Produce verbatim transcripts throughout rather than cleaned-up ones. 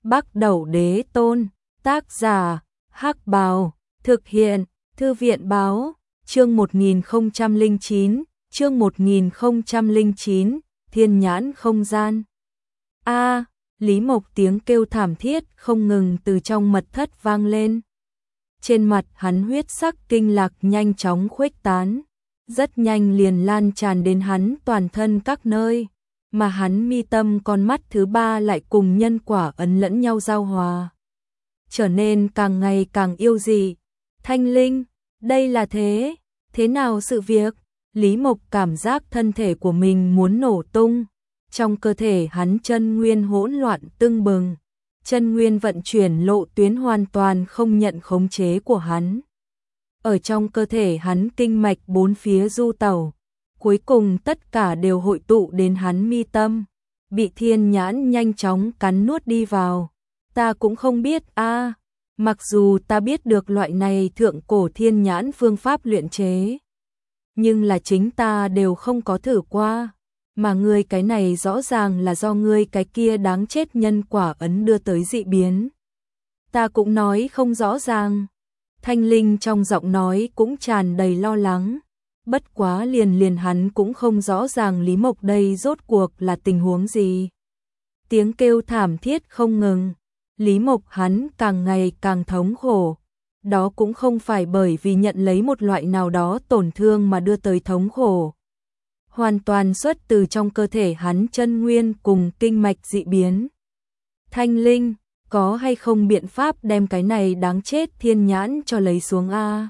Bắc Đẩu Đế Tôn, tác giả, Hắc Bào, thực hiện, Thư viện báo, chương một nghìn không trăm lẻ chín, chương một nghìn không trăm lẻ chín, Thiên Nhãn Không Gian. A, Lý Mộc tiếng kêu thảm thiết không ngừng từ trong mật thất vang lên. Trên mặt hắn huyết sắc kinh lạc nhanh chóng khuếch tán, rất nhanh liền lan tràn đến hắn toàn thân các nơi, mà hắn mi tâm con mắt thứ ba lại cùng nhân quả ấn lẫn nhau giao hòa, trở nên càng ngày càng yêu dị. Thanh Linh, đây là thế, thế nào sự việc? Lý Mộc cảm giác thân thể của mình muốn nổ tung, trong cơ thể hắn chân nguyên hỗn loạn tưng bừng, chân nguyên vận chuyển lộ tuyến hoàn toàn không nhận khống chế của hắn. Ở trong cơ thể hắn kinh mạch bốn phía du tẩu, cuối cùng tất cả đều hội tụ đến hắn mi tâm, bị thiên nhãn nhanh chóng cắn nuốt đi vào. Ta cũng không biết a, mặc dù ta biết được loại này thượng cổ thiên nhãn phương pháp luyện chế, nhưng là chính ta đều không có thử qua, mà ngươi cái này rõ ràng là do ngươi cái kia đáng chết nhân quả ấn đưa tới dị biến. Ta cũng nói không rõ ràng. Thanh Linh trong giọng nói cũng tràn đầy lo lắng, bất quá liền liền hắn cũng không rõ ràng Lý Mộc đây rốt cuộc là tình huống gì. Tiếng kêu thảm thiết không ngừng, Lý Mộc hắn càng ngày càng thống khổ, đó cũng không phải bởi vì nhận lấy một loại nào đó tổn thương mà đưa tới thống khổ. Hoàn toàn xuất từ trong cơ thể hắn chân nguyên cùng kinh mạch dị biến. Thanh Linh, có hay không biện pháp đem cái này đáng chết thiên nhãn cho lấy xuống a?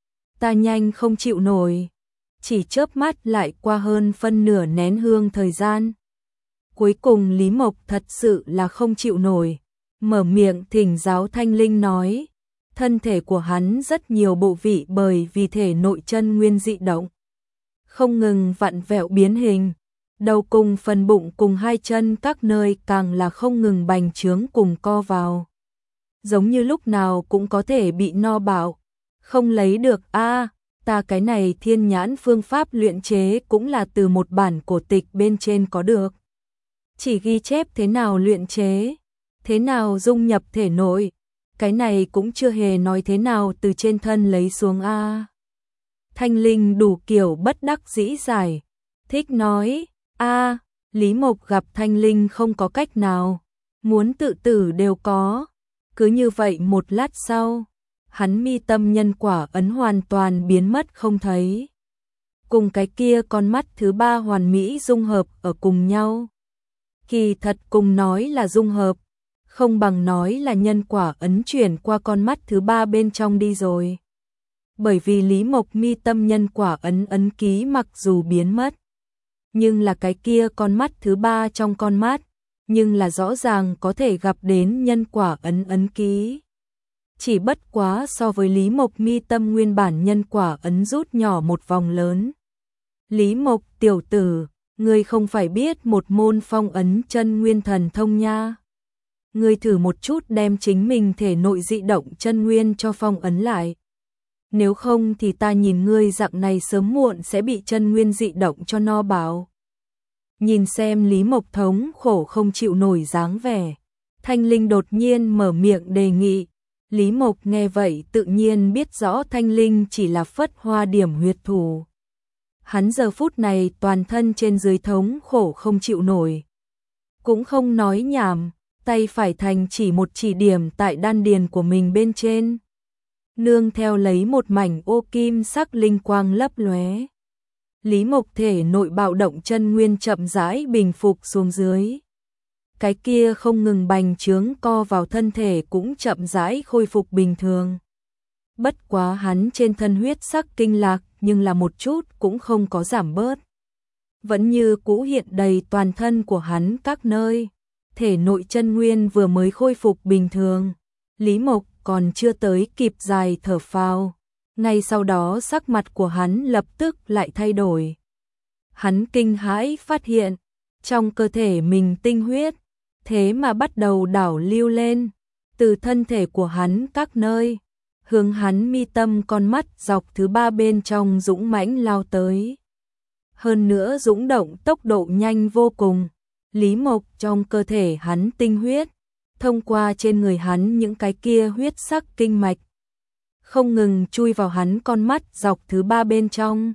Ta nhanh không chịu nổi. Chỉ chớp mắt lại qua hơn phân nửa nén hương thời gian. Cuối cùng Lý Mộc thật sự là không chịu nổi, mở miệng thỉnh giáo Thanh Linh nói, thân thể của hắn rất nhiều bộ vị bởi vì thể nội chân nguyên dị động, không ngừng vặn vẹo biến hình, đầu cùng phần bụng cùng hai chân các nơi càng là không ngừng bành trướng cùng co vào, giống như lúc nào cũng có thể bị no bạo. Không lấy được a, ta cái này thiên nhãn phương pháp luyện chế cũng là từ một bản cổ tịch bên trên có được, chỉ ghi chép thế nào luyện chế, thế nào dung nhập thể nội, cái này cũng chưa hề nói thế nào từ trên thân lấy xuống a. Thanh Linh đủ kiểu bất đắc dĩ giải thích nói, a, Lý Mộc gặp Thanh Linh không có cách nào, muốn tự tử đều có. Cứ như vậy một lát sau, hắn mi tâm nhân quả ấn hoàn toàn biến mất không thấy, cùng cái kia con mắt thứ ba hoàn mỹ dung hợp ở cùng nhau. Kỳ thật cùng nói là dung hợp, không bằng nói là nhân quả ấn chuyển qua con mắt thứ ba bên trong đi rồi. Bởi vì Lý Mộc mi tâm nhân quả ấn ấn ký mặc dù biến mất, nhưng là cái kia con mắt thứ ba trong con mắt, nhưng là rõ ràng có thể gặp đến nhân quả ấn ấn ký. Chỉ bất quá so với Lý Mộc mi tâm nguyên bản nhân quả ấn rút nhỏ một vòng lớn. Lý Mộc tiểu tử, ngươi không phải biết một môn phong ấn chân nguyên thần thông nha. Ngươi thử một chút đem chính mình thể nội dị động chân nguyên cho phong ấn lại. Nếu không thì ta nhìn ngươi dạng này sớm muộn sẽ bị chân nguyên dị động cho no bạo. Nhìn xem Lý Mộc thống khổ không chịu nổi dáng vẻ, Thanh Linh đột nhiên mở miệng đề nghị. Lý Mộc nghe vậy tự nhiên biết rõ Thanh Linh chỉ là phất hoa điểm huyệt thủ. Hắn giờ phút này toàn thân trên dưới thống khổ không chịu nổi, cũng không nói nhảm, tay phải thành chỉ một chỉ điểm tại đan điền của mình bên trên, nương theo lấy một mảnh ô kim sắc linh quang lấp lóe. Lý Mộc thể nội bạo động chân nguyên chậm rãi bình phục xuống dưới, cái kia không ngừng bành trướng co vào thân thể cũng chậm rãi khôi phục bình thường. Bất quá hắn trên thân huyết sắc kinh lạc nhưng là một chút cũng không có giảm bớt, vẫn như cũ hiện đầy toàn thân của hắn các nơi. Thể nội chân nguyên vừa mới khôi phục bình thường, Lý Mộc còn chưa tới kịp dài thở phào, ngay sau đó sắc mặt của hắn lập tức lại thay đổi. Hắn kinh hãi phát hiện, trong cơ thể mình tinh huyết, thế mà bắt đầu đảo lưu lên, từ thân thể của hắn các nơi, hướng hắn mi tâm con mắt dọc thứ ba bên trong dũng mãnh lao tới. Hơn nữa dũng động tốc độ nhanh vô cùng. Lý Mộc trong cơ thể hắn tinh huyết, thông qua trên người hắn những cái kia huyết sắc kinh mạch, không ngừng chui vào hắn con mắt dọc thứ ba bên trong.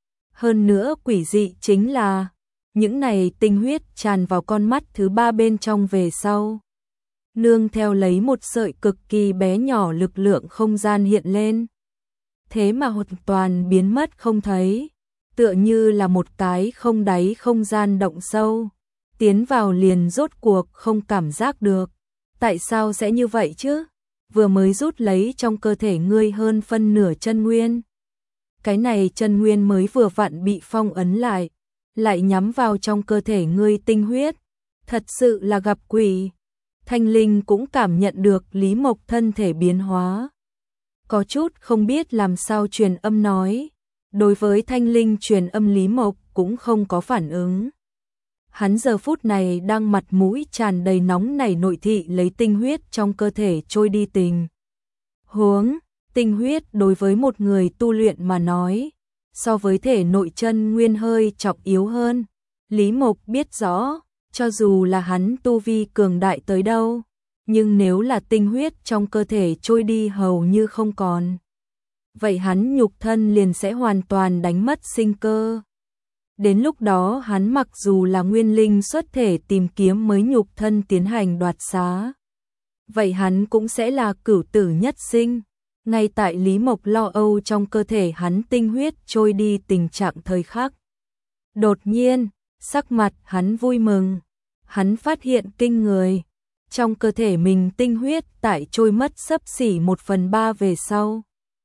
Hơn nữa quỷ dị chính là, những này tinh huyết tràn vào con mắt thứ ba bên trong về sau. Nương theo lấy một sợi cực kỳ bé nhỏ lực lượng không gian hiện lên. Thế mà hoàn toàn biến mất không thấy, tựa như là một cái không đáy không gian động sâu. Tiến vào liền rốt cuộc không cảm giác được. Tại sao sẽ như vậy chứ? Vừa mới rút lấy trong cơ thể ngươi hơn phân nửa chân nguyên. Cái này chân nguyên mới vừa vặn bị phong ấn lại, lại nhắm vào trong cơ thể ngươi tinh huyết. Thật sự là gặp quỷ. Thanh Linh cũng cảm nhận được Lý Mộc thân thể biến hóa. Có chút không biết làm sao truyền âm nói. Đối với Thanh Linh truyền âm Lý Mộc cũng không có phản ứng. Hắn giờ phút này đang mặt mũi tràn đầy nóng nảy nội thị lấy tinh huyết trong cơ thể trôi đi tình. Huống, tinh huyết đối với một người tu luyện mà nói, so với thể nội chân nguyên hơi trọng yếu hơn. Lý Mộc biết rõ, cho dù là hắn tu vi cường đại tới đâu, nhưng nếu là tinh huyết trong cơ thể trôi đi hầu như không còn, vậy hắn nhục thân liền sẽ hoàn toàn đánh mất sinh cơ. Đến lúc đó hắn mặc dù là nguyên linh xuất thể tìm kiếm mới nhục thân tiến hành đoạt xá, vậy hắn cũng sẽ là cửu tử nhất sinh. Ngay tại Lý Mộc lo âu trong cơ thể hắn tinh huyết trôi đi tình trạng thời khắc. Đột nhiên, sắc mặt hắn vui mừng, hắn phát hiện kinh người. Trong cơ thể mình tinh huyết tại trôi mất xấp xỉ một phần ba về sau.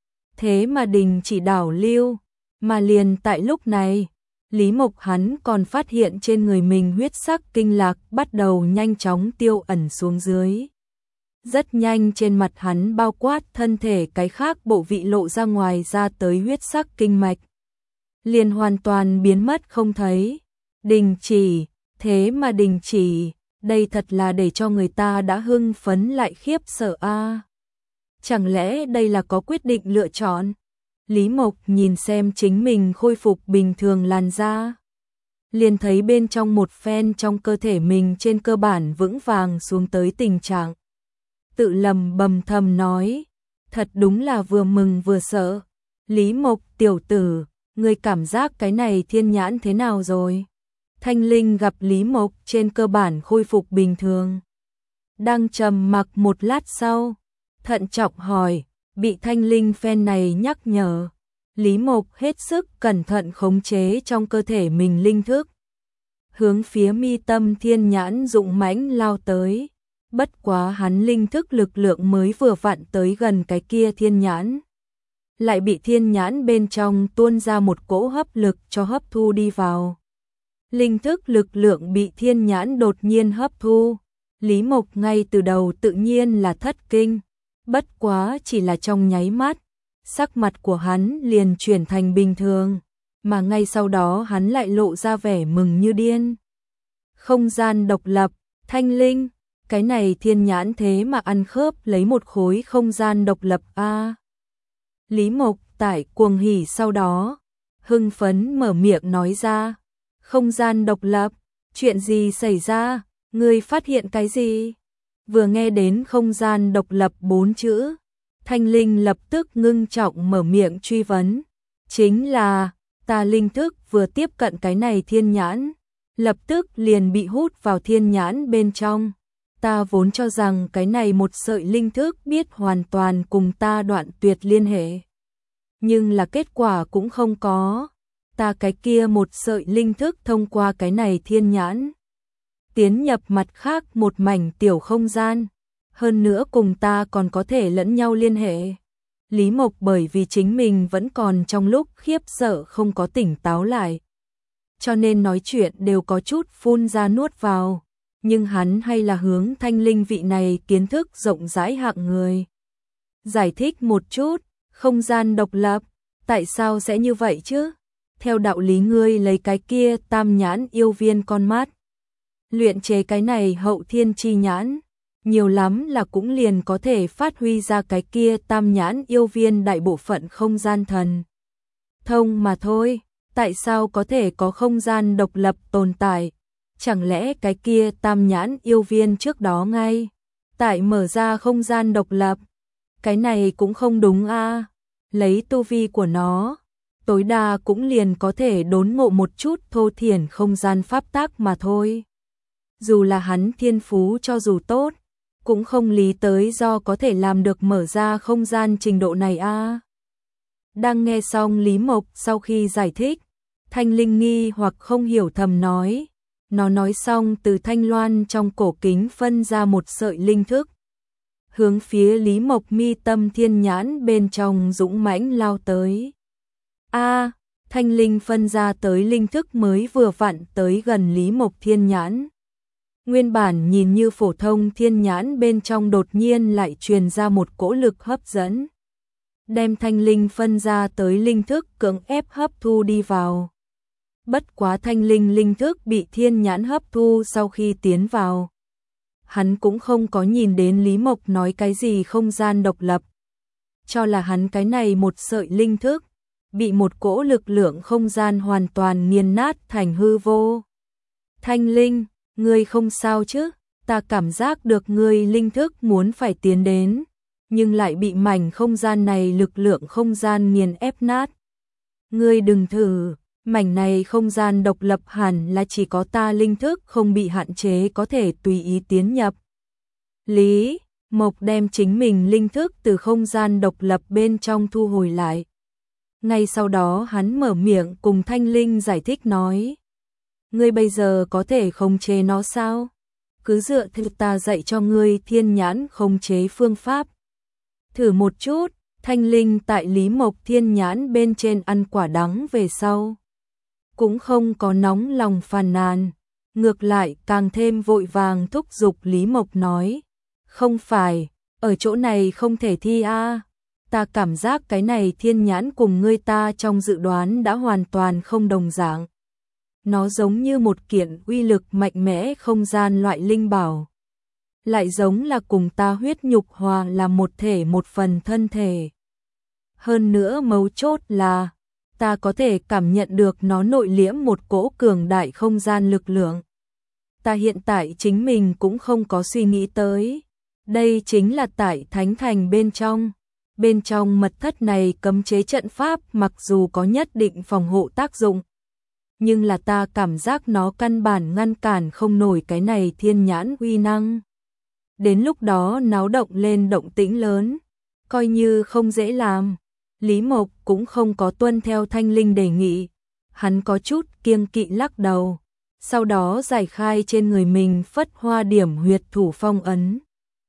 Thế mà đình chỉ đảo lưu, mà liền tại lúc này, Lý Mộc hắn còn phát hiện trên người mình huyết sắc kinh lạc bắt đầu nhanh chóng tiêu ẩn xuống dưới. Rất nhanh trên mặt hắn bao quát thân thể cái khác bộ vị lộ ra ngoài ra tới huyết sắc kinh mạch. Liền hoàn toàn biến mất không thấy. Đình chỉ, thế mà đình chỉ, đây thật là để cho người ta đã hưng phấn lại khiếp sợ a. Chẳng lẽ đây là có quyết định lựa chọn? Lý Mộc nhìn xem chính mình khôi phục bình thường làn da, liền thấy bên trong một phen trong cơ thể mình trên cơ bản vững vàng xuống tới tình trạng. Tự lầm bầm thầm nói, thật đúng là vừa mừng vừa sợ. Lý Mộc tiểu tử, ngươi cảm giác cái này thiên nhãn thế nào rồi? Thanh Linh gặp Lý Mộc trên cơ bản khôi phục bình thường, đang trầm mặc một lát sau, thận trọng hỏi. Bị Thanh Linh phen này nhắc nhở, Lý Mộc hết sức cẩn thận khống chế trong cơ thể mình linh thức, hướng phía mi tâm thiên nhãn dũng mãnh lao tới. Bất quá hắn linh thức lực lượng mới vừa vặn tới gần cái kia thiên nhãn, lại bị thiên nhãn bên trong tuôn ra một cỗ hấp lực cho hấp thu đi vào. Linh thức lực lượng bị thiên nhãn đột nhiên hấp thu, Lý Mộc ngay từ đầu tự nhiên là thất kinh. Bất quá chỉ là trong nháy mắt, sắc mặt của hắn liền chuyển thành bình thường, mà ngay sau đó hắn lại lộ ra vẻ mừng như điên. Không gian độc lập, Thanh Linh, cái này thiên nhãn thế mà ăn khớp lấy một khối không gian độc lập a. Lý Mộc tại cuồng hỉ sau đó, hưng phấn mở miệng nói ra, không gian độc lập, chuyện gì xảy ra, ngươi phát hiện cái gì? Vừa nghe đến không gian độc lập bốn chữ, Thanh Linh lập tức ngưng trọng mở miệng truy vấn. Chính là, ta linh thức vừa tiếp cận cái này thiên nhãn, lập tức liền bị hút vào thiên nhãn bên trong. Ta vốn cho rằng cái này một sợi linh thức biết hoàn toàn cùng ta đoạn tuyệt liên hệ. Nhưng là kết quả cũng không có. Ta cái kia một sợi linh thức thông qua cái này thiên nhãn, tiến nhập mặt khác một mảnh tiểu không gian, hơn nữa cùng ta còn có thể lẫn nhau liên hệ. Lý Mộc bởi vì chính mình vẫn còn trong lúc khiếp sợ không có tỉnh táo lại, cho nên nói chuyện đều có chút phun ra nuốt vào, nhưng hắn hay là hướng Thanh Linh vị này kiến thức rộng rãi hạng người. Giải thích một chút, không gian độc lập, tại sao sẽ như vậy chứ? Theo đạo lý ngươi lấy cái kia tam nhãn yêu viên con mắt, luyện chế cái này hậu thiên chi nhãn, nhiều lắm là cũng liền có thể phát huy ra cái kia tam nhãn yêu viên đại bộ phận không gian thần thông mà thôi. Tại sao có thể có không gian độc lập tồn tại? Chẳng lẽ cái kia tam nhãn yêu viên trước đó ngay tại mở ra không gian độc lập. Cái này cũng không đúng a. Lấy tu vi của nó, tối đa cũng liền có thể đốn ngộ một chút thô thiển không gian pháp tác mà thôi. Dù là hắn thiên phú cho dù tốt, cũng không lý tới do có thể làm được mở ra không gian trình độ này a. Đang nghe xong Lý Mộc sau khi giải thích, Thanh Linh nghi hoặc không hiểu thầm nói. Nó nói xong từ thanh loan trong cổ kính phân ra một sợi linh thức. Hướng phía Lý Mộc mi tâm thiên nhãn bên trong dũng mãnh lao tới. A, thanh linh phân ra tới linh thức mới vừa vặn tới gần Lý Mộc thiên nhãn. Nguyên bản nhìn như phổ thông thiên nhãn bên trong đột nhiên lại truyền ra một cỗ lực hấp dẫn. Đem thanh linh phân ra tới linh thức cưỡng ép hấp thu đi vào. Bất quá thanh linh linh thức bị thiên nhãn hấp thu sau khi tiến vào. Hắn cũng không có nhìn đến Lý Mộc nói cái gì không gian độc lập. Cho là hắn cái này một sợi linh thức, bị một cỗ lực lượng không gian hoàn toàn nghiền nát thành hư vô. Thanh linh, ngươi không sao chứ? Ta cảm giác được ngươi linh thức muốn phải tiến đến, nhưng lại bị mảnh không gian này lực lượng không gian nghiền ép nát. Ngươi đừng thử, mảnh này không gian độc lập hẳn là chỉ có ta linh thức không bị hạn chế có thể tùy ý tiến nhập. Lý Mộc đem chính mình linh thức từ không gian độc lập bên trong thu hồi lại. Ngay sau đó hắn mở miệng cùng thanh linh giải thích nói. Ngươi bây giờ có thể khống chế nó sao? Cứ dựa theo ta dạy cho ngươi thiên nhãn khống chế phương pháp. Thử một chút, thanh linh tại Lý Mộc thiên nhãn bên trên ăn quả đắng về sau. Cũng không có nóng lòng phàn nàn, ngược lại càng thêm vội vàng thúc giục Lý Mộc nói. Không phải, ở chỗ này không thể thi a. Ta cảm giác cái này thiên nhãn cùng ngươi ta trong dự đoán đã hoàn toàn không đồng dạng. Nó giống như một kiện uy lực mạnh mẽ không gian loại linh bảo. Lại giống là cùng ta huyết nhục hòa là một thể một phần thân thể. Hơn nữa mấu chốt là, ta có thể cảm nhận được nó nội liễm một cỗ cường đại không gian lực lượng. Ta hiện tại chính mình cũng không có suy nghĩ tới. Đây chính là tại Thánh Thành bên trong. Bên trong mật thất này cấm chế trận pháp mặc dù có nhất định phòng hộ tác dụng. Nhưng là ta cảm giác nó căn bản ngăn cản không nổi cái này thiên nhãn uy năng. Đến lúc đó náo động lên động tĩnh lớn, coi như không dễ làm. Lý Mộc cũng không có tuân theo thanh linh đề nghị. Hắn có chút kiêng kỵ lắc đầu. Sau đó giải khai trên người mình phất hoa điểm huyệt thủ phong ấn.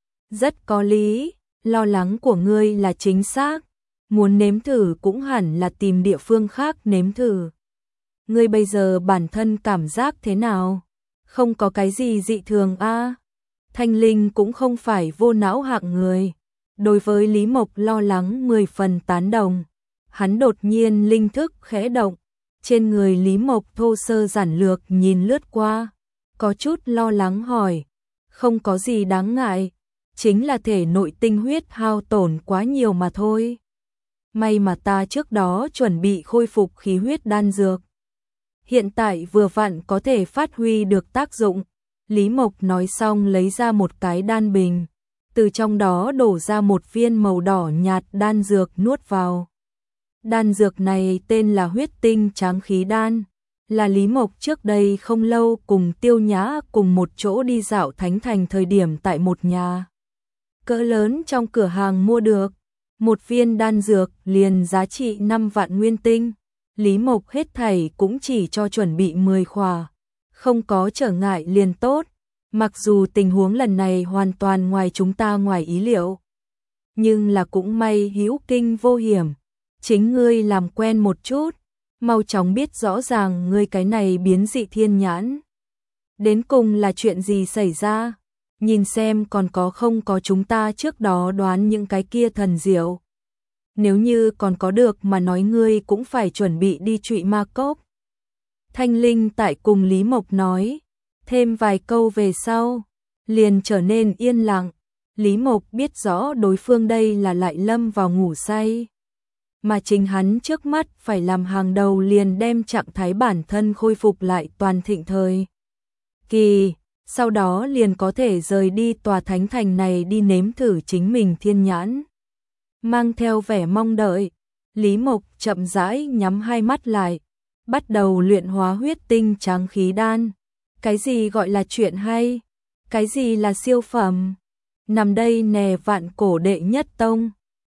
Rất có lý, lo lắng của ngươi là chính xác. Muốn nếm thử cũng hẳn là tìm địa phương khác nếm thử. Ngươi bây giờ bản thân cảm giác thế nào? Không có cái gì dị thường a? À? Thanh linh cũng không phải vô não hạng người. Đối với Lý Mộc lo lắng mười phần tán đồng. Hắn đột nhiên linh thức khẽ động. Trên người Lý Mộc thô sơ giản lược nhìn lướt qua. Có chút lo lắng hỏi. Không có gì đáng ngại. Chính là thể nội tinh huyết hao tổn quá nhiều mà thôi. May mà ta trước đó chuẩn bị khôi phục khí huyết đan dược. Hiện tại vừa vặn có thể phát huy được tác dụng. Lý Mộc nói xong lấy ra một cái đan bình. Từ trong đó đổ ra một viên màu đỏ nhạt đan dược nuốt vào. Đan dược này tên là huyết tinh tráng khí đan. Là Lý Mộc trước đây không lâu cùng Tiêu Nhã cùng một chỗ đi dạo Thánh Thành thời điểm tại một nhà cỡ lớn trong cửa hàng mua được. Một viên đan dược liền giá trị năm vạn nguyên tinh. Lý Mộc hết thảy cũng chỉ cho chuẩn bị mười khỏa. Không có trở ngại liền tốt. Mặc dù tình huống lần này hoàn toàn ngoài chúng ta ngoài ý liệu. Nhưng là cũng may hữu kinh vô hiểm. Chính ngươi làm quen một chút. Mau chóng biết rõ ràng ngươi cái này biến dị thiên nhãn. Đến cùng là chuyện gì xảy ra? Nhìn xem còn có không có chúng ta trước đó đoán những cái kia thần diệu. Nếu như còn có được mà nói ngươi cũng phải chuẩn bị đi trụy ma cốc. Thanh linh tại cùng Lý Mộc nói. Thêm vài câu về sau. Liền trở nên yên lặng. Lý Mộc biết rõ đối phương đây là lại lâm vào ngủ say. Mà chính hắn trước mắt phải làm hàng đầu liền đem trạng thái bản thân khôi phục lại toàn thịnh thời. Kỳ, sau đó liền có thể rời đi tòa thánh thành này đi nếm thử chính mình thiên nhãn. Mang theo vẻ mong đợi, Lý Mộc chậm rãi nhắm hai mắt lại, bắt đầu luyện hóa huyết tinh tráng khí đan. Cái gì gọi là chuyện hay? Cái gì là siêu phẩm? Nằm đây nè, vạn cổ đệ nhất tông,